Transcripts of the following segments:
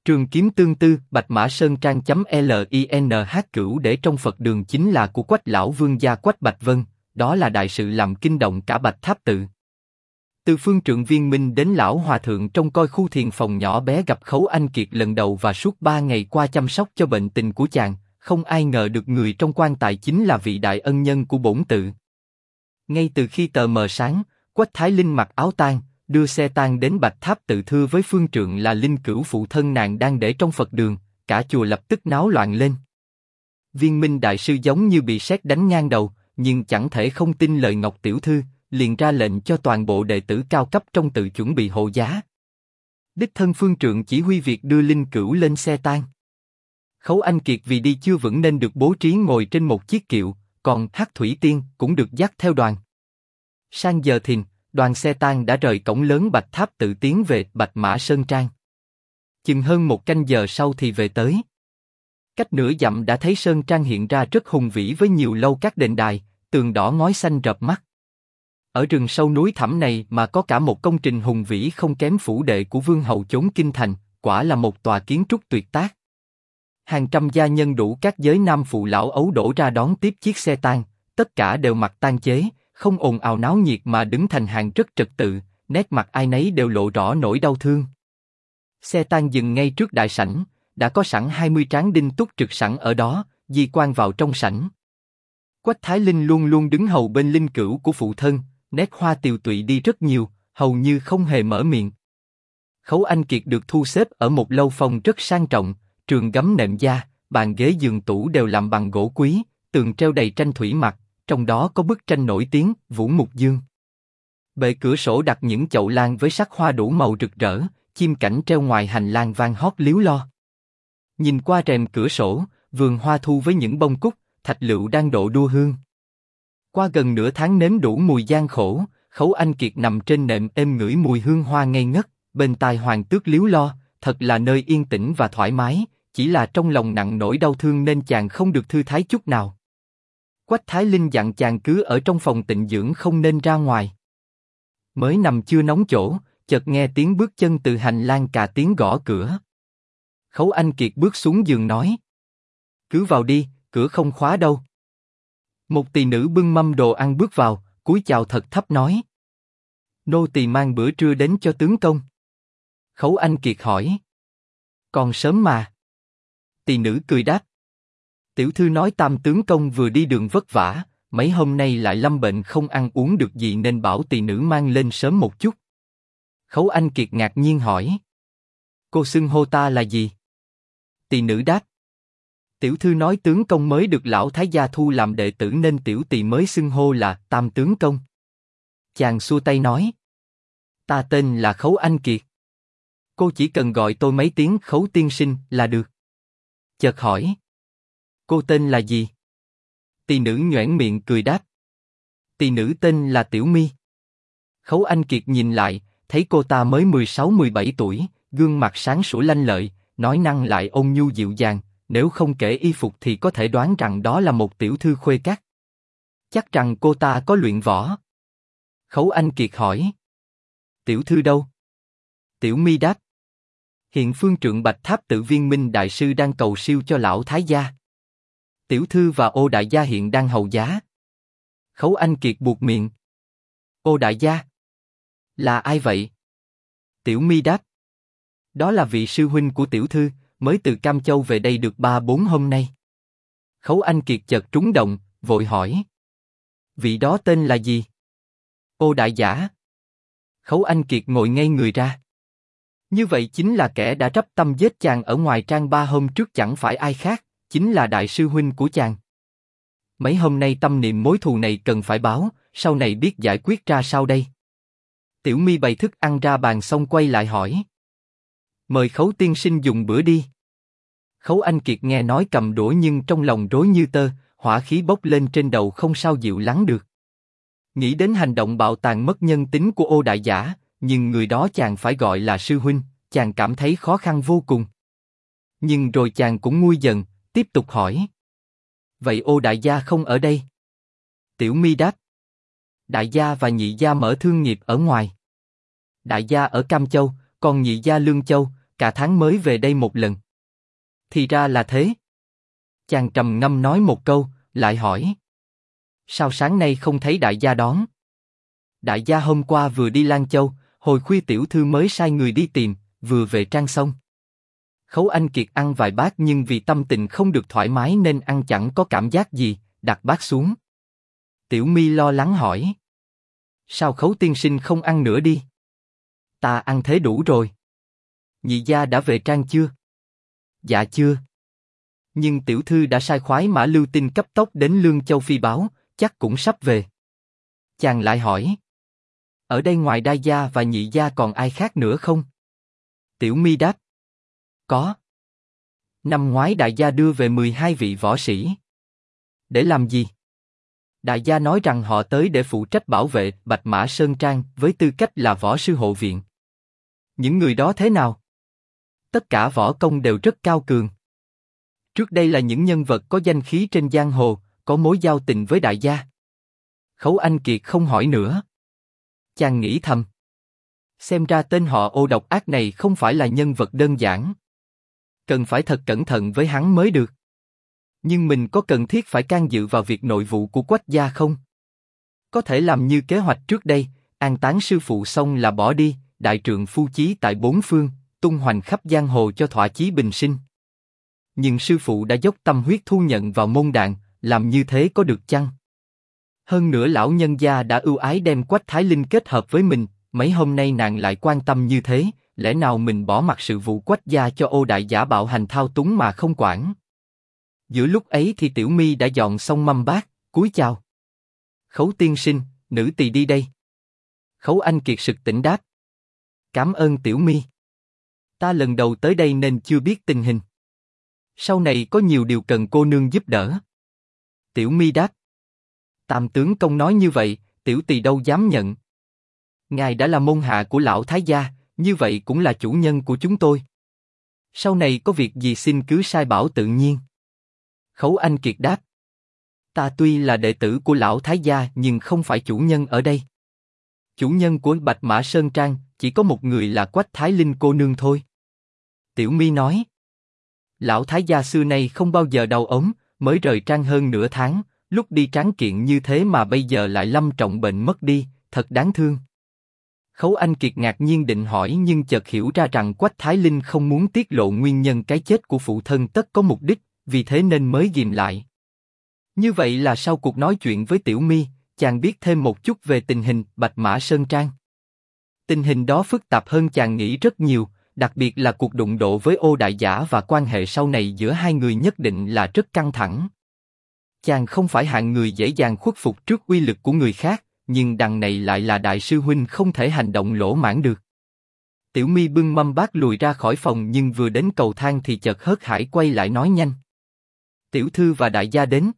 Trường kiếm tương tư, Bạch Mã Sơn Trang.Linh cửu để trong Phật đường chính là của Quách lão vương gia Quách Bạch Vân, đó là đại sự làm kinh động cả Bạch Tháp tự. Từ phương trượng Viên Minh đến lão hòa thượng trông coi khu thiền phòng nhỏ bé gặp Khấu Anh Kiệt lần đầu và suốt 3 ngày qua chăm sóc cho bệnh tình của chàng, không ai ngờ được người trong quan tài chính là vị đại ân nhân của bổn tự. Ngay từ khi tờ mờ sáng, Quách Thái Linh mặc áo tang, đưa xe tang đến Bạch Tháp tự thưa với phương trượng là linh cữu phụ thân nàng đang để trong Phật đường, cả chùa lập tức náo loạn lên. Viên Minh đại sư giống như bị sét đánh ngang đầu, nhưng chẳng thể không tin lời Ngọc tiểu thư, liền ra lệnh cho toàn bộ đệ tử cao cấp trong tự chuẩn bị hộ giá. Đích thân phương trượng chỉ huy việc đưa linh cữu lên xe tang. Khấu Anh Kiệt vì đi chưa vững nên được bố trí ngồi trên một chiếc kiệu, còn Hắc Thủy Tiên cũng được dắt theo đoàn. Sang giờ thìn, đoàn xe tang đã rời cổng lớn Bạch Tháp tự tiến về Bạch Mã Sơn Trang. Chừng hơn 1 canh giờ sau thì về tới. Cách nửa dặm đã thấy Sơn Trang hiện ra rất hùng vĩ với nhiều lâu các đền đài, tường đỏ ngói xanh rợp mắt. Ở rừng sâu núi thẳm này mà có cả một công trình hùng vĩ không kém phủ đệ của vương hậu chốn kinh thành, quả là một tòa kiến trúc tuyệt tác. Hàng trăm gia nhân đủ các giới nam phụ lão ấu đổ ra đón tiếp chiếc xe tang, tất cả đều mặc tang chế, không ồn ào náo nhiệt mà đứng thành hàng rất trật tự, nét mặt ai nấy đều lộ rõ nỗi đau thương. Xe tang dừng ngay trước đại sảnh, đã có sẵn 20 tráng đinh túc trực sẵn ở đó, di quan vào trong sảnh. Quách Thái Linh luôn luôn đứng hầu bên linh cữu của phụ thân, nét hoa tiều tụy đi rất nhiều, hầu như không hề mở miệng. Khấu Anh Kiệt được thu xếp ở một lâu phòng rất sang trọng, trường gấm nệm da, bàn ghế giường tủ đều làm bằng gỗ quý, tường treo đầy tranh thủy mặc, trong đó có bức tranh nổi tiếng Vũ Mục Dương. Bệ cửa sổ đặt những chậu lan với sắc hoa đủ màu rực rỡ, chim cảnh treo ngoài hành lang vang hót líu lo. Nhìn qua rèm cửa sổ, vườn hoa thu với những bông cúc, thạch lựu đang độ đua hương. Qua gần nửa tháng nếm đủ mùi gian khổ, Khấu Anh Kiệt nằm trên nệm êm ngửi mùi hương hoa ngây ngất, bên tai hoàng tước líu lo, thật là nơi yên tĩnh và thoải mái, chỉ là trong lòng nặng nỗi đau thương nên chàng không được thư thái chút nào. Quách Thái Linh dặn chàng cứ ở trong phòng tịnh dưỡng không nên ra ngoài. Mới nằm chưa nóng chỗ, chợt nghe tiếng bước chân từ hành lang cà tiếng gõ cửa. Khấu Anh Kiệt bước xuống giường nói: cứ vào đi, cửa không khóa đâu. Một tỳ nữ bưng mâm đồ ăn bước vào, cúi chào thật thấp nói: nô tỳ mang bữa trưa đến cho tướng công. Khấu Anh Kiệt hỏi: còn sớm mà. Tỳ nữ cười đáp: tiểu thư nói Tam tướng công vừa đi đường vất vả, mấy hôm nay lại lâm bệnh không ăn uống được gì nên bảo tỳ nữ mang lên sớm một chút. Khấu Anh Kiệt ngạc nhiên hỏi: cô xưng hô ta là gì? Tỳ nữ đáp: tiểu thư nói tướng công mới được lão thái gia thu làm đệ tử nên tiểu tỳ mới xưng hô là Tam tướng công. Chàng xua tay nói: ta tên là Khấu Anh Kiệt. Cô chỉ cần gọi tôi mấy tiếng Khấu tiên sinh là được. Chợt hỏi: cô tên là gì? Tỳ nữ nhoẻn miệng cười đáp: tỳ nữ tên là Tiểu Mi. Khấu Anh Kiệt nhìn lại, thấy cô ta mới 16-17 tuổi, gương mặt sáng sủa lanh lợi, nói năng lại ôn nhu dịu dàng, nếu không kể y phục thì có thể đoán rằng đó là một tiểu thư khuê các. Chắc rằng cô ta có luyện võ. Khấu Anh Kiệt hỏi: tiểu thư đâu? Tiểu Mi đáp: hiện phương trượng Bạch Tháp tự Viên Minh đại sư đang cầu siêu cho lão thái gia. Tiểu thư và Ô đại gia hiện đang hầu giá. Khấu Anh Kiệt buột miệng: Ô đại gia? Là ai vậy? Tiểu Mi đáp: đó là vị sư huynh của tiểu thư, mới từ Cam Châu về đây được 3-4 hôm nay. Khấu Anh Kiệt chợt trúng động, vội hỏi: vị đó tên là gì? Ô đại giả. Khấu Anh Kiệt ngồi ngay người ra. Như vậy chính là kẻ đã trắp tâm giết chàng ở ngoài trang 3 hôm trước chẳng phải ai khác, chính là đại sư huynh của chàng. Mấy hôm nay tâm niệm mối thù này cần phải báo, sau này biết giải quyết ra sao đây? Tiểu Mi bày thức ăn ra bàn xong quay lại hỏi: mời Khấu tiên sinh dùng bữa đi. Khấu Anh Kiệt nghe nói cầm đũa nhưng trong lòng rối như tơ, hỏa khí bốc lên trên đầu không sao dịu lắng được. Nghĩ đến hành động bạo tàn mất nhân tính của Ô đại giả, nhưng người đó chàng phải gọi là sư huynh, chàng cảm thấy khó khăn vô cùng. Nhưng rồi chàng cũng nguôi dần, tiếp tục hỏi: vậy Ô đại gia không ở đây? Tiểu Mi đáp: đại gia và nhị gia mở thương nghiệp ở ngoài. Đại gia ở Cam Châu, còn nhị gia Lương Châu, cả tháng mới về đây một lần. Thì ra là thế. Chàng trầm ngâm nói một câu, lại hỏi. Sao sáng nay không thấy đại gia đón? Đại gia hôm qua vừa đi Lan Châu, hồi khuya tiểu thư mới sai người đi tìm, vừa về trang xong. Khấu Anh Kiệt ăn vài bát nhưng vì tâm tình không được thoải mái nên ăn chẳng có cảm giác gì, đặt bát xuống. Tiểu My lo lắng hỏi. Sao Khấu tiên sinh không ăn nữa đi? Ta ăn thế đủ rồi. Nhị gia đã về trang chưa? Dạ chưa. Nhưng tiểu thư đã sai khoái mã lưu tinh cấp tốc đến Lương Châu phi báo, chắc cũng sắp về. Chàng lại hỏi. Ở đây ngoài đại gia và nhị gia còn ai khác nữa không? Tiểu My đáp. Có. Năm ngoái đại gia đưa về 12 vị võ sĩ. Để làm gì? Đại gia nói rằng họ tới để phụ trách bảo vệ Bạch Mã Sơn Trang với tư cách là võ sư hộ viện. Những người đó thế nào? Tất cả võ công đều rất cao cường. Trước đây là những nhân vật có danh khí trên giang hồ, có mối giao tình với đại gia. Khấu Anh Kiệt không hỏi nữa. Chàng nghĩ thầm. Xem ra tên họ Ô độc ác này không phải là nhân vật đơn giản. Cần phải thật cẩn thận với hắn mới được. Nhưng mình có cần thiết phải can dự vào việc nội vụ của Quách gia không? Có thể làm như kế hoạch trước đây, an táng sư phụ xong là bỏ đi, đại trượng phu chí tại bốn phương, tung hoành khắp giang hồ cho thỏa chí bình sinh. Nhưng sư phụ đã dốc tâm huyết thu nhận vào môn đàn, làm như thế có được chăng? Hơn nữa lão nhân gia đã ưu ái đem Quách Thái Linh kết hợp với mình, mấy hôm nay nàng lại quan tâm như thế, lẽ nào mình bỏ mặc sự vụ Quách gia cho Ô đại giả bạo hành thao túng mà không quản? Giữa lúc ấy thì Tiểu My đã dọn xong mâm bát, cúi chào. Khấu tiên sinh, nữ tỳ đi đây. Khấu Anh Kiệt sực tỉnh đáp. Cảm ơn Tiểu My. Ta lần đầu tới đây nên chưa biết tình hình. Sau này có nhiều điều cần cô nương giúp đỡ. Tiểu My đáp. Tam tướng công nói như vậy, tiểu tỳ đâu dám nhận. Ngài đã là môn hạ của lão thái gia, như vậy cũng là chủ nhân của chúng tôi. Sau này có việc gì xin cứ sai bảo tự nhiên. Khấu Anh Kiệt đáp. Ta tuy là đệ tử của lão thái gia nhưng không phải chủ nhân ở đây. Chủ nhân của Bạch Mã Sơn Trang chỉ có một người là Quách Thái Linh cô nương thôi. Tiểu My nói. Lão thái gia xưa nay không bao giờ đau ốm, mới rời trang hơn nửa tháng, lúc đi tráng kiện như thế mà bây giờ lại lâm trọng bệnh mất đi, thật đáng thương. Khấu Anh Kiệt ngạc nhiên định hỏi nhưng chợt hiểu ra rằng Quách Thái Linh không muốn tiết lộ nguyên nhân cái chết của phụ thân tất có mục đích, vì thế nên mới ghìm lại. Như vậy là sau cuộc nói chuyện với Tiểu My, chàng biết thêm một chút về tình hình Bạch Mã Sơn Trang. Tình hình đó phức tạp hơn chàng nghĩ rất nhiều, đặc biệt là cuộc đụng độ với Ô đại giả và quan hệ sau này giữa hai người nhất định là rất căng thẳng. Chàng không phải hạng người dễ dàng khuất phục trước uy lực của người khác, nhưng đằng này lại là đại sư huynh không thể hành động lỗ mãng được. Tiểu My bưng mâm bát lùi ra khỏi phòng nhưng vừa đến cầu thang thì chợt hớt hải quay lại nói nhanh. Tiểu thư và đại gia đến.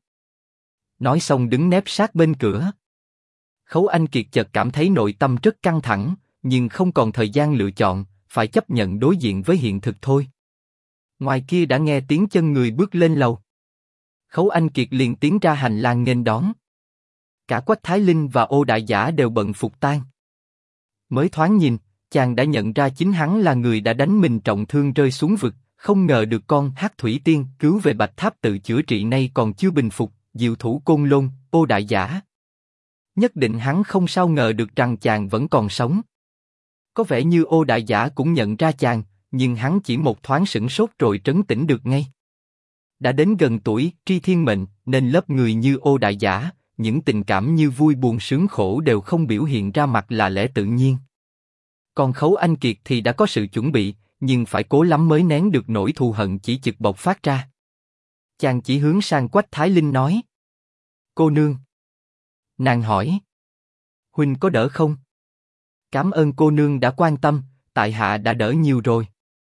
Nói xong đứng nép sát bên cửa. Khấu Anh Kiệt chợt cảm thấy nội tâm rất căng thẳng, nhưng không còn thời gian lựa chọn, phải chấp nhận đối diện với hiện thực thôi. Ngoài kia đã nghe tiếng chân người bước lên lầu. Khấu Anh Kiệt liền tiến ra hành lang nghênh đón. Cả Quách Thái Linh và Ô đại giả đều bận phục tang. Mới thoáng nhìn, chàng đã nhận ra chính hắn là người đã đánh mình trọng thương rơi xuống vực, không ngờ được con Hắc Thủy Tiên cứu về Bạch Tháp tự chữa trị nay còn chưa bình phục, diệu thủ Côn Lôn, Ô đại giả. Nhất định hắn không sao ngờ được rằng chàng vẫn còn sống. Có vẻ như Ô đại giả cũng nhận ra chàng, nhưng hắn chỉ một thoáng sửng sốt rồi trấn tĩnh được ngay. Đã đến gần tuổi tri thiên mệnh, nên lớp người như Ô đại giả, những tình cảm như vui buồn sướng khổ đều không biểu hiện ra mặt là lẽ tự nhiên. Còn Khấu Anh Kiệt thì đã có sự chuẩn bị, nhưng phải cố lắm mới nén được nỗi thù hận chỉ chực bộc phát ra. Chàng chỉ hướng sang Quách Thái Linh nói. Cô nương. Nàng hỏi. Huynh có đỡ không? Cảm ơn cô nương đã quan tâm, tại hạ đã đỡ nhiều rồi.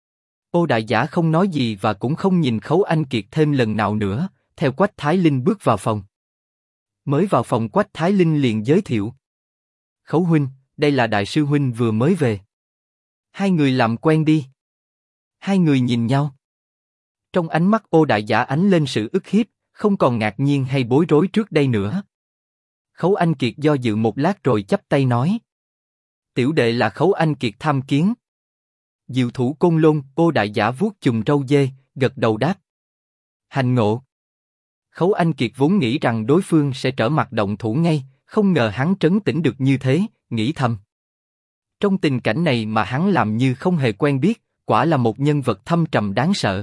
Ô đại giả không nói gì và cũng không nhìn Khấu Anh Kiệt thêm lần nào nữa, theo Quách Thái Linh bước vào phòng. Mới vào phòng Quách Thái Linh liền giới thiệu. Khấu huynh, đây là đại sư huynh vừa mới về. Hai người làm quen đi. Hai người nhìn nhau. Trong ánh mắt Ô đại giả ánh lên sự ức hiếp, không còn ngạc nhiên hay bối rối trước đây nữa. Khấu Anh Kiệt do dự một lát rồi chắp tay nói. Tiểu đệ là Khấu Anh Kiệt tham kiến. Diệu thủ côn lôn. Ô Đại Giả vuốt chùm râu dê, gật đầu đáp. Hành ngộ. Khấu Anh Kiệt vốn nghĩ rằng đối phương sẽ trở mặt động thủ ngay, không ngờ hắn trấn tĩnh được như thế, nghĩ thầm. Trong tình cảnh này mà hắn làm như không hề quen biết, quả là một nhân vật thâm trầm đáng sợ.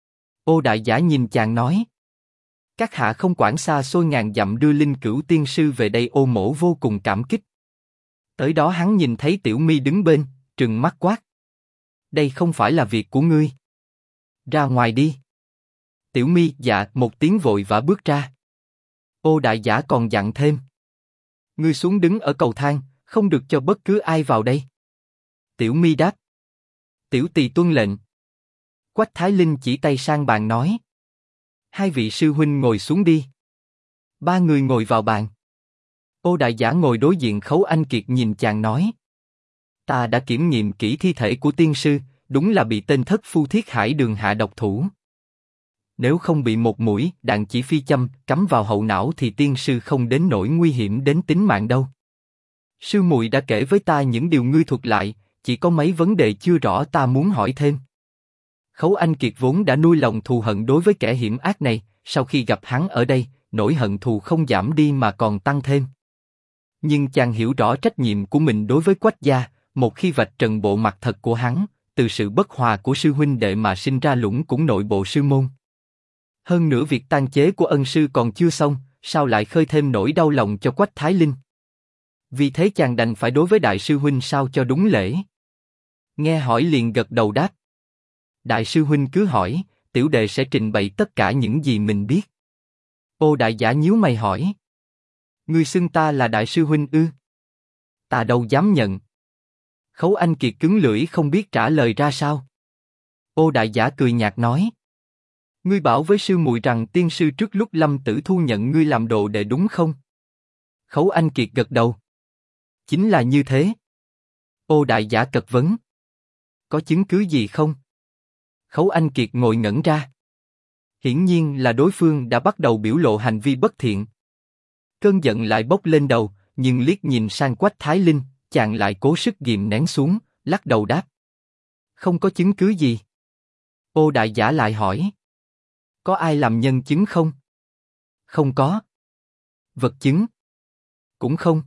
Ô Đại Giả nhìn chàng nói. Các hạ không quản xa xôi ngàn dặm đưa Linh Cửu tiên sư về đây, Ô Mỗ vô cùng cảm kích. Tới đó hắn nhìn thấy Tiểu My đứng bên, trừng mắt quát. Đây không phải là việc của ngươi. Ra ngoài đi. Tiểu My dạ một tiếng vội vã bước ra. Ô Đại Giả còn dặn thêm. Ngươi xuống đứng ở cầu thang, không được cho bất cứ ai vào đây. Tiểu My đáp. Tiểu tỳ tuân lệnh. Quách Thái Linh chỉ tay sang bàn nói. Hai vị sư huynh ngồi xuống đi. Ba người ngồi vào bàn. Ô Đại Giả ngồi đối diện Khấu Anh Kiệt nhìn chàng nói. Ta đã kiểm nghiệm kỹ thi thể của tiên sư, đúng là bị tên thất phu Thiết Hải Đường hạ độc thủ. Nếu không bị một mũi đạn chỉ phi châm cắm vào hậu não thì tiên sư không đến nỗi nguy hiểm đến tính mạng đâu. Sư muội đã kể với ta những điều ngươi thuật lại, chỉ có mấy vấn đề chưa rõ ta muốn hỏi thêm. Khấu Anh Kiệt vốn đã nuôi lòng thù hận đối với kẻ hiểm ác này, sau khi gặp hắn ở đây, nỗi hận thù không giảm đi mà còn tăng thêm. Nhưng chàng hiểu rõ trách nhiệm của mình đối với Quách gia, một khi vạch trần bộ mặt thật của hắn, từ sự bất hòa của sư huynh đệ mà sinh ra lũng củng nội bộ sư môn. Hơn nữa việc tang chế của ân sư còn chưa xong, sao lại khơi thêm nỗi đau lòng cho Quách Thái Linh? Vì thế chàng đành phải đối với đại sư huynh sao cho đúng lễ. Nghe hỏi liền gật đầu đáp. Đại sư huynh cứ hỏi, tiểu đệ sẽ trình bày tất cả những gì mình biết. Ô Đại Giả nhíu mày hỏi. Ngươi xưng ta là đại sư huynh ư? Ta đâu dám nhận. Khấu Anh Kiệt cứng lưỡi không biết trả lời ra sao. Ô Đại Giả cười nhạt nói. Ngươi bảo với sư muội rằng tiên sư trước lúc lâm tử thu nhận ngươi làm đồ đệ đúng không? Khấu Anh Kiệt gật đầu. Chính là như thế. Ô Đại Giả cật vấn. Có chứng cứ gì không? Khấu Anh Kiệt ngồi ngẩn ra. Hiển nhiên là đối phương đã bắt đầu biểu lộ hành vi bất thiện. Cơn giận lại bốc lên đầu, nhưng liếc nhìn sang Quách Thái Linh, chàng lại cố sức ghìm nén xuống, lắc đầu đáp. Không có chứng cứ gì. Ô Đại Giả lại hỏi. Có ai làm nhân chứng không? Không có. Vật chứng? Cũng không.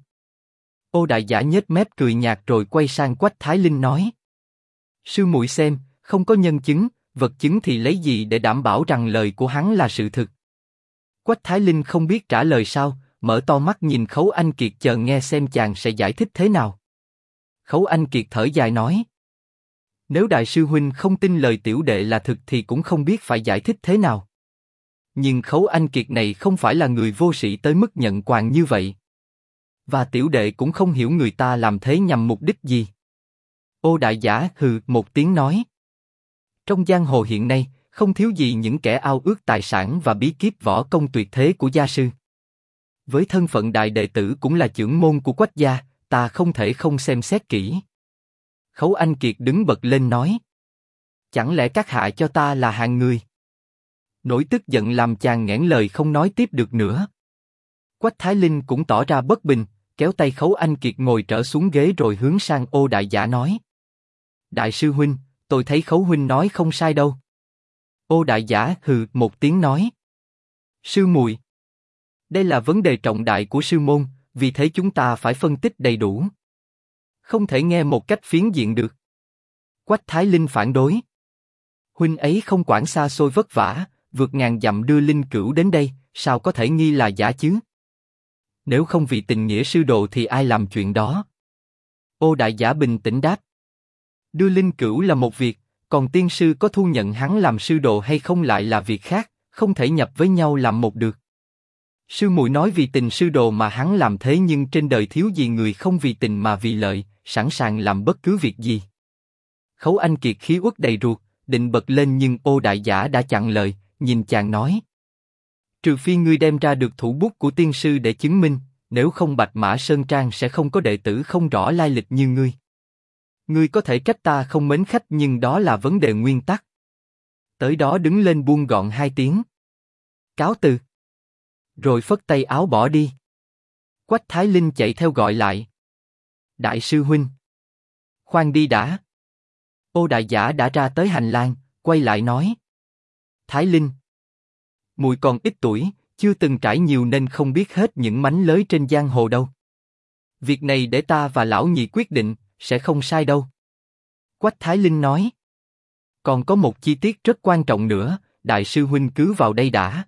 Ô Đại Giả nhếch mép cười nhạt rồi quay sang Quách Thái Linh nói. Sư muội xem, không có nhân chứng, vật chứng thì lấy gì để đảm bảo rằng lời của hắn là sự thực? Quách Thái Linh không biết trả lời sao, mở to mắt nhìn Khấu Anh Kiệt chờ nghe xem chàng sẽ giải thích thế nào. Khấu Anh Kiệt thở dài nói. Nếu đại sư huynh không tin lời tiểu đệ là thực thì cũng không biết phải giải thích thế nào. Nhưng Khấu Anh Kiệt này không phải là người vô sĩ tới mức nhận quàng như vậy. Và tiểu đệ cũng không hiểu người ta làm thế nhằm mục đích gì. Ô Đại Giả hừ một tiếng nói. Trong giang hồ hiện nay, không thiếu gì những kẻ ao ước tài sản và bí kíp võ công tuyệt thế của gia sư. Với thân phận đại đệ tử cũng là trưởng môn của Quách gia, ta không thể không xem xét kỹ. Khấu Anh Kiệt đứng bật lên nói. Chẳng lẽ các hạ cho ta là hạng người? Nỗi tức giận làm chàng nghẹn lời không nói tiếp được nữa. Quách Thái Linh cũng tỏ ra bất bình, kéo tay Khấu Anh Kiệt ngồi trở xuống ghế rồi hướng sang Ô Đại Giả nói. Đại sư huynh, tôi thấy Khấu huynh nói không sai đâu. Ô Đại Giả hừ một tiếng nói. Sư muội, đây là vấn đề trọng đại của sư môn, vì thế chúng ta phải phân tích đầy đủ. Không thể nghe một cách phiến diện được. Quách Thái Linh phản đối. Huynh ấy không quản xa xôi vất vả, vượt ngàn dặm đưa Linh Cửu đến đây, sao có thể nghi là giả chứ? Nếu không vì tình nghĩa sư đồ thì ai làm chuyện đó? Ô Đại Giả bình tĩnh đáp. Đưa Linh Cửu là một việc, còn tiên sư có thu nhận hắn làm sư đồ hay không lại là việc khác, không thể nhập với nhau làm một được. Sư muội nói vì tình sư đồ mà hắn làm thế, nhưng trên đời thiếu gì người không vì tình mà vì lợi, sẵn sàng làm bất cứ việc gì. Khấu Anh Kiệt khí uất đầy ruột, định bật lên nhưng Ô Đại Giả đã chặn lời, nhìn chàng nói. Trừ phi ngươi đem ra được thủ bút của tiên sư để chứng minh, nếu không Bạch Mã Sơn Trang sẽ không có đệ tử không rõ lai lịch như ngươi. Ngươi có thể trách ta không mến khách nhưng đó là vấn đề nguyên tắc. Tới đó đứng lên buông gọn hai tiếng. Cáo từ. Rồi phất tay áo bỏ đi. Quách Thái Linh chạy theo gọi lại. Đại sư huynh. Khoan đi đã. Ô Đại Giả đã ra tới hành lang, quay lại nói. Thái Linh, muội còn ít tuổi, chưa từng trải nhiều nên không biết hết những mánh lới trên giang hồ đâu. Việc này để ta và lão nhị quyết định, sẽ không sai đâu. Quách Thái Linh nói. Còn có một chi tiết rất quan trọng nữa, đại sư huynh cứ vào đây đã.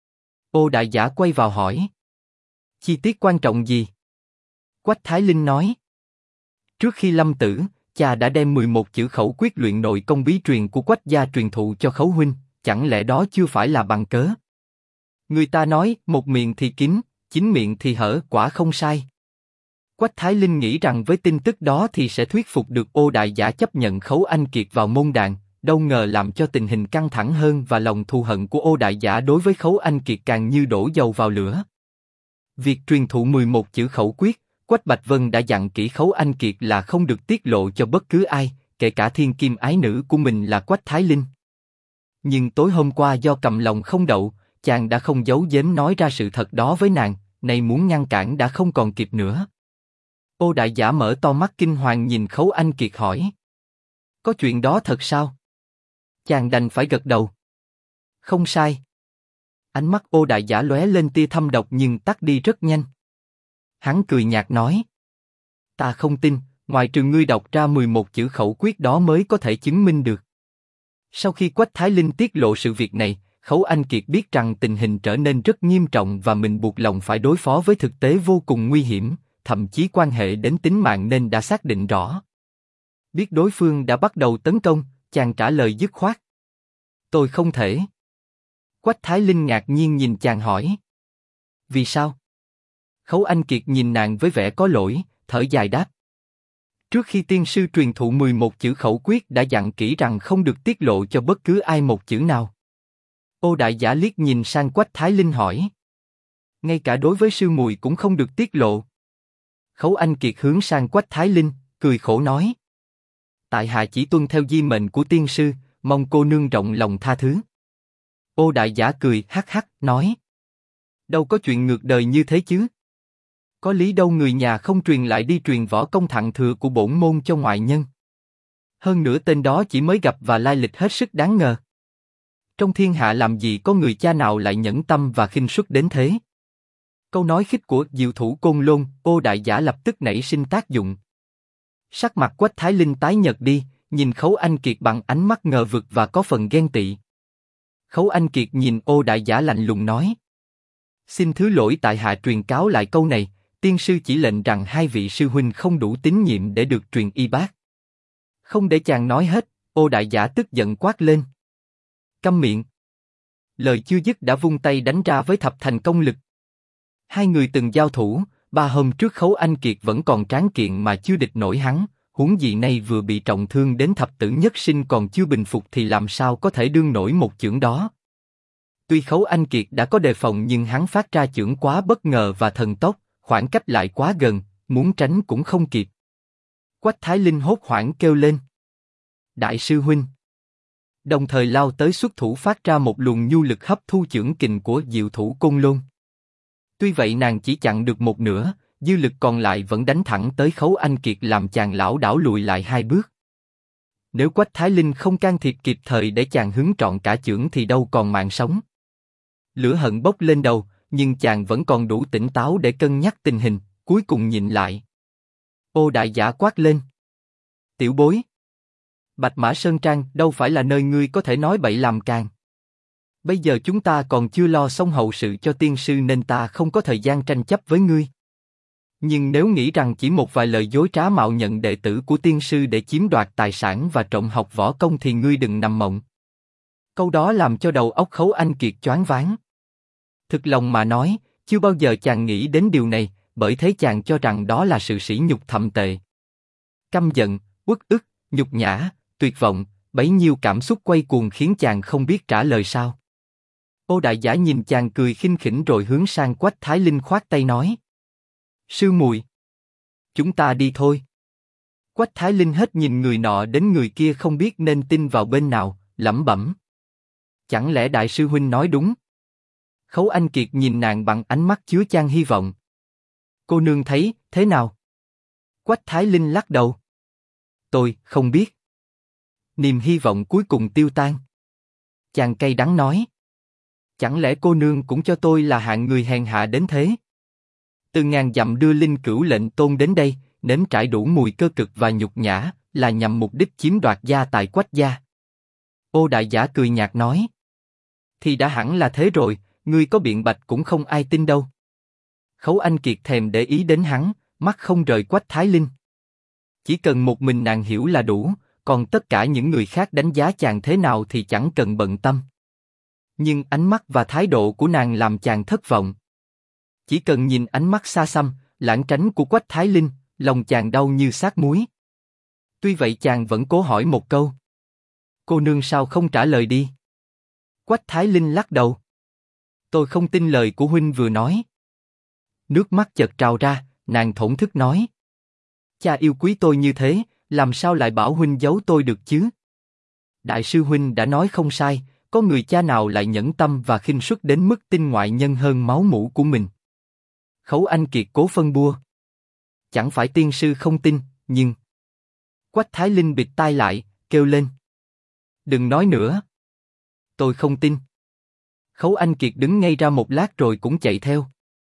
Ô Đại Giả quay vào hỏi. Chi tiết quan trọng gì? Quách Thái Linh nói. Trước khi lâm tử, cha đã đem 11 chữ khẩu quyết luyện nội công bí truyền của Quách gia truyền thụ cho Khấu huynh, chẳng lẽ đó chưa phải là bằng cớ? Người ta nói, một miệng thì kín, chín miệng thì hở, quả không sai. Quách Thái Linh nghĩ rằng với tin tức đó thì sẽ thuyết phục được Ô Đại Giả chấp nhận Khấu Anh Kiệt vào môn đàn, đâu ngờ làm cho tình hình căng thẳng hơn và lòng thù hận của Ô Đại Giả đối với Khấu Anh Kiệt càng như đổ dầu vào lửa. Việc truyền thụ 11 chữ khẩu quyết, Quách Bạch Vân đã dặn kỹ Khấu Anh Kiệt là không được tiết lộ cho bất cứ ai, kể cả thiên kim ái nữ của mình là Quách Thái Linh. Nhưng tối hôm qua do cầm lòng không đậu, chàng đã không giấu giếm nói ra sự thật đó với nàng, nay muốn ngăn cản đã không còn kịp nữa. Ô Đại Giả mở to mắt kinh hoàng nhìn Khấu Anh Kiệt hỏi. Có chuyện đó thật sao? Chàng đành phải gật đầu. Không sai. Ánh mắt Ô Đại Giả lóe lên tia thâm độc nhưng tắt đi rất nhanh. Hắn cười nhạt nói. Ta không tin, ngoài trừ ngươi đọc ra 11 chữ khẩu quyết đó mới có thể chứng minh được. Sau khi Quách Thái Linh tiết lộ sự việc này, Khấu Anh Kiệt biết rằng tình hình trở nên rất nghiêm trọng và mình buộc lòng phải đối phó với thực tế vô cùng nguy hiểm, thậm chí quan hệ đến tính mạng nên đã xác định rõ. Biết đối phương đã bắt đầu tấn công, chàng trả lời dứt khoát. Tôi không thể. Quách Thái Linh ngạc nhiên nhìn chàng hỏi. Vì sao? Khấu Anh Kiệt nhìn nàng với vẻ có lỗi, thở dài đáp. Trước khi tiên sư truyền thụ 11 chữ khẩu quyết đã dặn kỹ rằng không được tiết lộ cho bất cứ ai một chữ nào. Ô Đại Giả liếc nhìn sang Quách Thái Linh hỏi. Ngay cả đối với sư muội cũng không được tiết lộ. Khấu Anh Kiệt hướng sang Quách Thái Linh, cười khổ nói. Tại hạ chỉ tuân theo di mệnh của tiên sư, mong cô nương rộng lòng tha thứ. Ô Đại Giả cười hắc hắc, nói. Đâu có chuyện ngược đời như thế chứ. Có lý đâu người nhà không truyền lại đi truyền võ công thặng thừa của bổn môn cho ngoại nhân. Hơn nữa tên đó chỉ mới gặp và lai lịch hết sức đáng ngờ. Trong thiên hạ làm gì có người cha nào lại nhẫn tâm và khinh suất đến thế. Câu nói khích của Diệu Thủ Côn Lôn, Ô Đại Giả lập tức nảy sinh tác dụng. Sắc mặt Quách Thái Linh tái nhợt đi, nhìn Khấu Anh Kiệt bằng ánh mắt ngờ vực và có phần ghen tị. Khấu Anh Kiệt nhìn Ô Đại Giả lạnh lùng nói. Xin thứ lỗi tại hạ truyền cáo lại câu này, tiên sư chỉ lệnh rằng hai vị sư huynh không đủ tín nhiệm để được truyền y bác. Không để chàng nói hết, Ô Đại Giả tức giận quát lên. Câm miệng. Lời chưa dứt đã vung tay đánh ra với thập thành công lực. Hai người từng giao thủ, 3 hôm trước Khấu Anh Kiệt vẫn còn tráng kiện mà chưa địch nổi hắn, huống gì nay vừa bị trọng thương đến thập tử nhất sinh còn chưa bình phục thì làm sao có thể đương nổi một chưởng đó. Tuy Khấu Anh Kiệt đã có đề phòng nhưng hắn phát ra chưởng quá bất ngờ và thần tốc, khoảng cách lại quá gần, muốn tránh cũng không kịp. Quách Thái Linh hốt hoảng kêu lên. Đại sư huynh. Đồng thời lao tới xuất thủ phát ra một luồng nhu lực hấp thu chưởng kình của Diệu Thủ Côn Lôn. Tuy vậy nàng chỉ chặn được một nửa, dư lực còn lại vẫn đánh thẳng tới Khấu Anh Kiệt làm chàng lảo đảo lùi lại 2 bước. Nếu Quách Thái Linh không can thiệp kịp thời để chàng hứng trọn cả chưởng thì đâu còn mạng sống. Lửa hận bốc lên đầu, nhưng chàng vẫn còn đủ tỉnh táo để cân nhắc tình hình, cuối cùng nhịn lại. Ô Đại Giả quát lên. Tiểu bối. Bạch Mã Sơn Trang đâu phải là nơi ngươi có thể nói bậy làm càng. Bây giờ chúng ta còn chưa lo xong hậu sự cho tiên sư nên ta không có thời gian tranh chấp với ngươi. Nhưng nếu nghĩ rằng chỉ một vài lời dối trá mạo nhận đệ tử của tiên sư để chiếm đoạt tài sản và trộm học võ công thì ngươi đừng nằm mộng. Câu đó làm cho đầu óc Khấu Anh Kiệt choáng váng. Thực lòng mà nói, chưa bao giờ chàng nghĩ đến điều này, bởi thế chàng cho rằng đó là sự sỉ nhục thậm tệ. Căm giận, uất ức, nhục nhã, tuyệt vọng, bấy nhiêu cảm xúc quay cuồng khiến chàng không biết trả lời sao. Ô Đại Giả nhìn chàng cười khinh khỉnh rồi hướng sang Quách Thái Linh khoát tay nói. Sư muội, chúng ta đi thôi. Quách Thái Linh hết nhìn người nọ đến người kia không biết nên tin vào bên nào, lẩm bẩm. Chẳng lẽ đại sư huynh nói đúng? Khấu Anh Kiệt nhìn nàng bằng ánh mắt chứa chan hy vọng. Cô nương thấy thế nào? Quách Thái Linh lắc đầu. Tôi không biết. Niềm hy vọng cuối cùng tiêu tan. Chàng cay đắng nói. Chẳng lẽ cô nương cũng cho tôi là hạng người hèn hạ đến thế? Từ ngàn dặm đưa linh cữu lệnh tôn đến đây, nếm trải đủ mùi cơ cực và nhục nhã, là nhằm mục đích chiếm đoạt gia tài Quách gia. Ô Đại Giả cười nhạt nói. Thì đã hẳn là thế rồi, ngươi có biện bạch cũng không ai tin đâu. Khấu Anh Kiệt thèm để ý đến hắn, mắt không rời Quách Thái Linh. Chỉ cần một mình nàng hiểu là đủ, còn tất cả những người khác đánh giá chàng thế nào thì chẳng cần bận tâm. Nhưng ánh mắt và thái độ của nàng làm chàng thất vọng. Chỉ cần nhìn ánh mắt xa xăm, lảng tránh của Quách Thái Linh, lòng chàng đau như xác muối. Tuy vậy chàng vẫn cố hỏi một câu. Cô nương sao không trả lời đi? Quách Thái Linh lắc đầu. Tôi không tin lời của huynh vừa nói. Nước mắt chợt trào ra, nàng thổn thức nói. Cha yêu quý tôi như thế, làm sao lại bảo huynh giấu tôi được chứ? Đại sư huynh đã nói không sai, có người cha nào lại nhẫn tâm và khinh suất đến mức tin ngoại nhân hơn máu mủ của mình. Khấu Anh Kiệt cố phân bua. Chẳng phải tiên sư không tin, nhưng... Quách Thái Linh bịt tai lại, kêu lên. Đừng nói nữa. Tôi không tin. Khấu Anh Kiệt đứng ngay ra một lát rồi cũng chạy theo.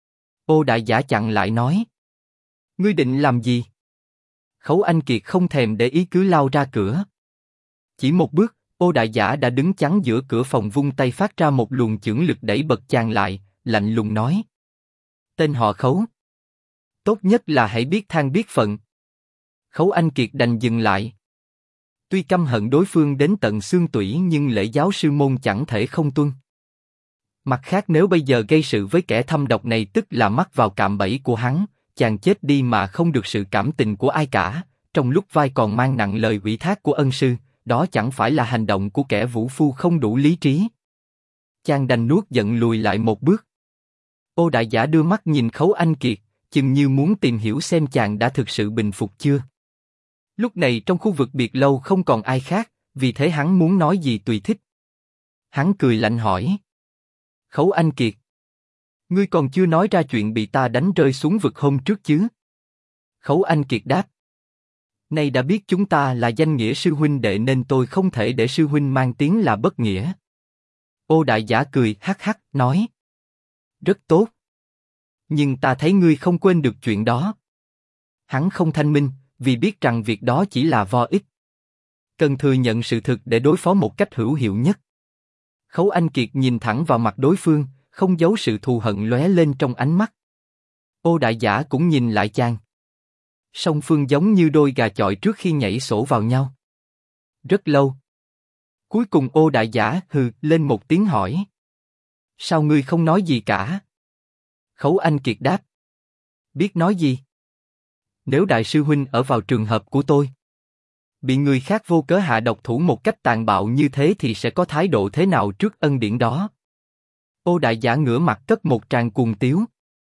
Ô Đại Giả chặn lại nói. Ngươi định làm gì? Khấu Anh Kiệt không thèm để ý cứ lao ra cửa. Chỉ một bước, Ô Đại Giả đã đứng chắn giữa cửa phòng vung tay phát ra một luồng chưởng lực đẩy bật chàng lại, lạnh lùng nói. Tên họ Khấu. Tốt nhất là hãy biết than biết phận. Khấu Anh Kiệt đành dừng lại. Tuy căm hận đối phương đến tận xương tủy nhưng lễ giáo sư môn chẳng thể không tuân. Mặt khác nếu bây giờ gây sự với kẻ thâm độc này tức là mắc vào cạm bẫy của hắn, chàng chết đi mà không được sự cảm tình của ai cả, trong lúc vai còn mang nặng lời ủy thác của ân sư, đó chẳng phải là hành động của kẻ vũ phu không đủ lý trí. Chàng đành nuốt giận lùi lại một bước. Ô Đại Giả đưa mắt nhìn Khấu Anh Kiệt, chừng như muốn tìm hiểu xem chàng đã thực sự bình phục chưa. Lúc này trong khu vực biệt lâu không còn ai khác, vì thế hắn muốn nói gì tùy thích. Hắn cười lạnh hỏi. Khấu Anh Kiệt, ngươi còn chưa nói ra chuyện bị ta đánh rơi xuống vực hôm trước chứ? Khấu Anh Kiệt đáp. Nay đã biết chúng ta là danh nghĩa sư huynh đệ nên tôi không thể để sư huynh mang tiếng là bất nghĩa. Ô Đại Giả cười hắc hắc, nói. Rất tốt. Nhưng ta thấy ngươi không quên được chuyện đó. Hắn không thanh minh, vì biết rằng việc đó chỉ là vo ích. Cần thừa nhận sự thực để đối phó một cách hữu hiệu nhất. Khấu Anh Kiệt nhìn thẳng vào mặt đối phương, không giấu sự thù hận lóe lên trong ánh mắt. Ô Đại Giả cũng nhìn lại chàng. Song phương giống như đôi gà chọi trước khi nhảy sổ vào nhau. Rất lâu. Cuối cùng Ô Đại Giả hừ lên một tiếng hỏi. Sao ngươi không nói gì cả? Khấu Anh Kiệt đáp. Biết nói gì? Nếu đại sư huynh ở vào trường hợp của tôi, bị người khác vô cớ hạ độc thủ một cách tàn bạo như thế thì sẽ có thái độ thế nào trước ân điển đó? Ô Đại Giả ngửa mặt cất một tràng cuồng tiếu.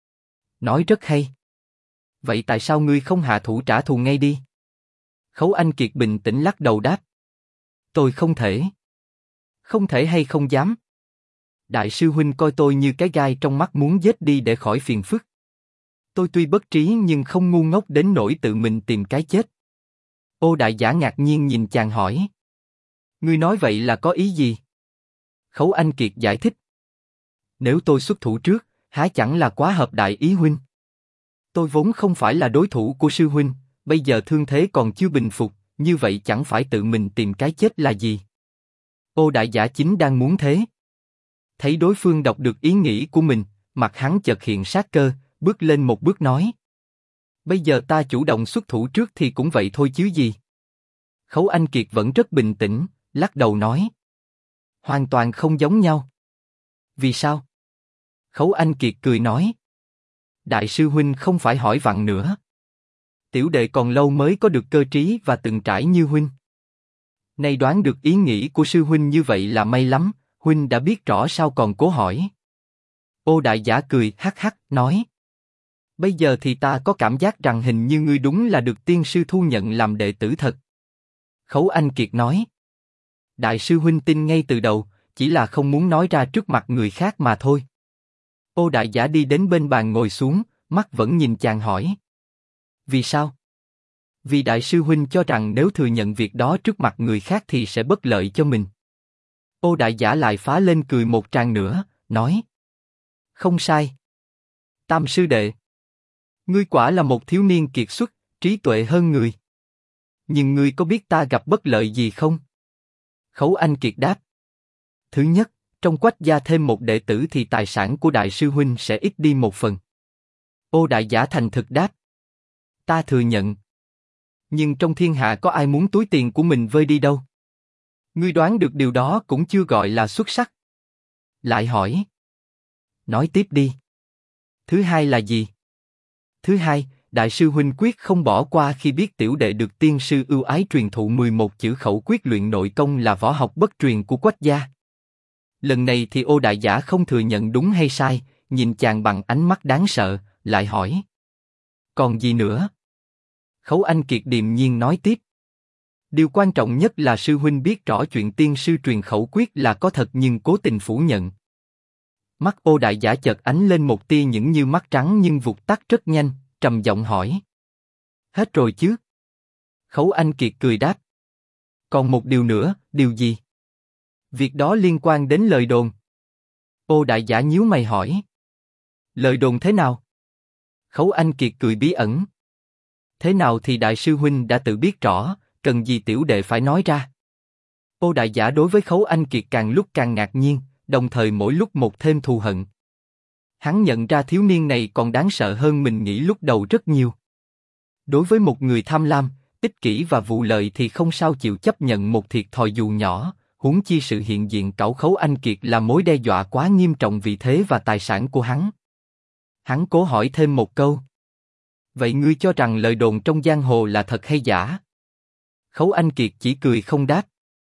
Nói rất hay. Vậy tại sao ngươi không hạ thủ trả thù ngay đi? Khấu Anh Kiệt bình tĩnh lắc đầu đáp. Tôi không thể. Không thể hay không dám. Đại sư huynh coi tôi như cái gai trong mắt muốn giết đi để khỏi phiền phức. Tôi tuy bất trí nhưng không ngu ngốc đến nỗi tự mình tìm cái chết. Ô Đại Giả ngạc nhiên nhìn chàng hỏi. Ngươi nói vậy là có ý gì? Khấu Anh Kiệt giải thích. Nếu tôi xuất thủ trước, há chẳng là quá hợp đại ý huynh? Tôi vốn không phải là đối thủ của sư huynh, bây giờ thương thế còn chưa bình phục, như vậy chẳng phải tự mình tìm cái chết là gì? Ô Đại Giả chính đang muốn thế. Thấy đối phương đọc được ý nghĩ của mình, mặt hắn chợt hiện sát cơ, bước lên một bước nói. Bây giờ ta chủ động xuất thủ trước thì cũng vậy thôi chứ gì? Khấu Anh Kiệt vẫn rất bình tĩnh, lắc đầu nói. Hoàn toàn không giống nhau. Vì sao? Khấu Anh Kiệt cười nói. Đại sư huynh không phải hỏi vặn nữa. Tiểu đệ còn lâu mới có được cơ trí và từng trải như huynh. Nay đoán được ý nghĩ của sư huynh như vậy là may lắm, huynh đã biết rõ sao còn cố hỏi. Ô Đại Giả cười hắc hắc, nói. Bây giờ thì ta có cảm giác rằng hình như ngươi đúng là được tiên sư thu nhận làm đệ tử thật. Khấu Anh Kiệt nói. Đại sư huynh tin ngay từ đầu, chỉ là không muốn nói ra trước mặt người khác mà thôi. Ô Đại Giả đi đến bên bàn ngồi xuống, mắt vẫn nhìn chàng hỏi. Vì sao? Vì đại sư huynh cho rằng nếu thừa nhận việc đó trước mặt người khác thì sẽ bất lợi cho mình. Ô Đại Giả lại phá lên cười một tràng nữa, nói: Không sai. Tam sư đệ, ngươi quả là một thiếu niên kiệt xuất, trí tuệ hơn người. Nhưng ngươi có biết ta gặp bất lợi gì không? Khấu Anh Kiệt đáp: Thứ nhất, trong Quách gia thêm một đệ tử thì tài sản của đại sư huynh sẽ ít đi một phần. Ô Đại Giả thành thực đáp: Ta thừa nhận. Nhưng trong thiên hạ có ai muốn túi tiền của mình vơi đi đâu? Ngươi đoán được điều đó cũng chưa gọi là xuất sắc. Lại hỏi: Nói tiếp đi. Thứ hai là gì? Thứ hai, đại sư huynh quyết không bỏ qua khi biết tiểu đệ được tiên sư ưu ái truyền thụ 11 chữ khẩu quyết luyện nội công là võ học bất truyền của Quách gia. Lần này thì Ô Đại Giả không thừa nhận đúng hay sai, nhìn chàng bằng ánh mắt đáng sợ, lại hỏi: Còn gì nữa? Khấu Anh Kiệt điềm nhiên nói tiếp: Điều quan trọng nhất là sư huynh biết rõ chuyện tiên sư truyền khẩu quyết là có thật nhưng cố tình phủ nhận. Mắt Ô Đại Giả chợt ánh lên một tia những như mắt trắng nhưng vụt tắt rất nhanh, trầm giọng hỏi: Hết rồi chứ? Khấu Anh Kiệt cười đáp: Còn một điều nữa, điều gì? Việc đó liên quan đến lời đồn. Ô Đại Giả nhíu mày hỏi: Lời đồn thế nào? Khấu Anh Kiệt cười bí ẩn: Thế nào thì đại sư huynh đã tự biết rõ, cần gì tiểu đệ phải nói ra? Ô Đại Giả đối với Khấu Anh Kiệt càng lúc càng ngạc nhiên, đồng thời mỗi lúc một thêm thù hận. Hắn nhận ra thiếu niên này còn đáng sợ hơn mình nghĩ lúc đầu rất nhiều. Đối với một người tham lam, ích kỷ và vụ lợi thì không sao chịu chấp nhận một thiệt thòi dù nhỏ, huống chi sự hiện diện cẩu Khấu Anh Kiệt là mối đe dọa quá nghiêm trọng vị thế và tài sản của hắn. Hắn cố hỏi thêm một câu: Vậy ngươi cho rằng lời đồn trong giang hồ là thật hay giả? Khấu Anh Kiệt chỉ cười không đáp.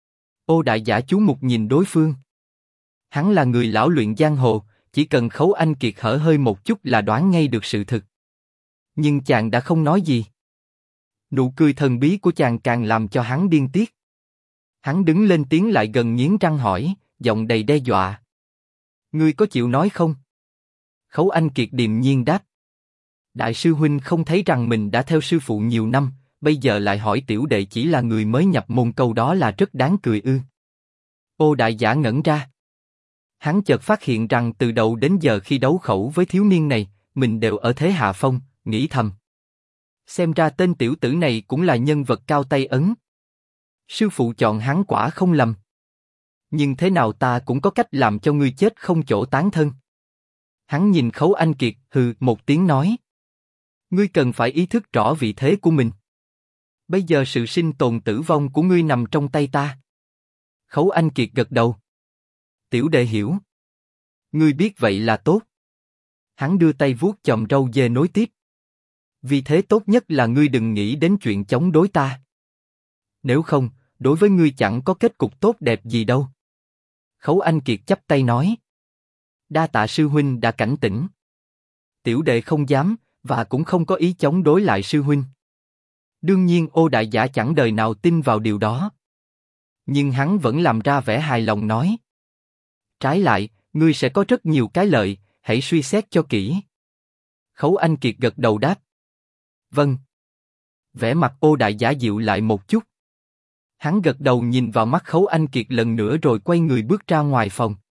Ô Đại Giả chú mục nhìn đối phương. Hắn là người lão luyện giang hồ, chỉ cần Khấu Anh Kiệt hở hơi một chút là đoán ngay được sự thực. Nhưng chàng đã không nói gì. Nụ cười thần bí của chàng càng làm cho hắn điên tiết. Hắn đứng lên tiến lại gần nghiến răng hỏi, giọng đầy đe dọa: Ngươi có chịu nói không? Khấu Anh Kiệt điềm nhiên đáp: Đại sư huynh không thấy rằng mình đã theo sư phụ nhiều năm, bây giờ lại hỏi tiểu đệ chỉ là người mới nhập môn, câu đó là rất đáng cười ư? Ô Đại Giả ngẩn ra. Hắn chợt phát hiện rằng từ đầu đến giờ khi đấu khẩu với thiếu niên này, mình đều ở thế hạ phong, nghĩ thầm: Xem ra tên tiểu tử này cũng là nhân vật cao tay ấn. Sư phụ chọn hắn quả không lầm. Nhưng thế nào ta cũng có cách làm cho ngươi chết không chỗ tán thân. Hắn nhìn Khấu Anh Kiệt, hừ một tiếng nói: Ngươi cần phải ý thức rõ vị thế của mình. Bây giờ sự sinh tồn tử vong của ngươi nằm trong tay ta. Khấu Anh Kiệt gật đầu: Tiểu đệ hiểu. Ngươi biết vậy là tốt. Hắn đưa tay vuốt chòm râu dê nối tiếp: Vì thế tốt nhất là ngươi đừng nghĩ đến chuyện chống đối ta. Nếu không, đối với ngươi chẳng có kết cục tốt đẹp gì đâu. Khấu Anh Kiệt chắp tay nói: Đa tạ sư huynh đã cảnh tỉnh. Tiểu đệ không dám, và cũng không có ý chống đối lại sư huynh. Đương nhiên Ô Đại Giả chẳng đời nào tin vào điều đó. Nhưng hắn vẫn làm ra vẻ hài lòng nói: Trái lại, ngươi sẽ có rất nhiều cái lợi, hãy suy xét cho kỹ. Khấu Anh Kiệt gật đầu đáp: Vâng. Vẻ mặt Ô Đại Giả dịu lại một chút. Hắn gật đầu nhìn vào mắt Khấu Anh Kiệt lần nữa rồi quay người bước ra ngoài phòng.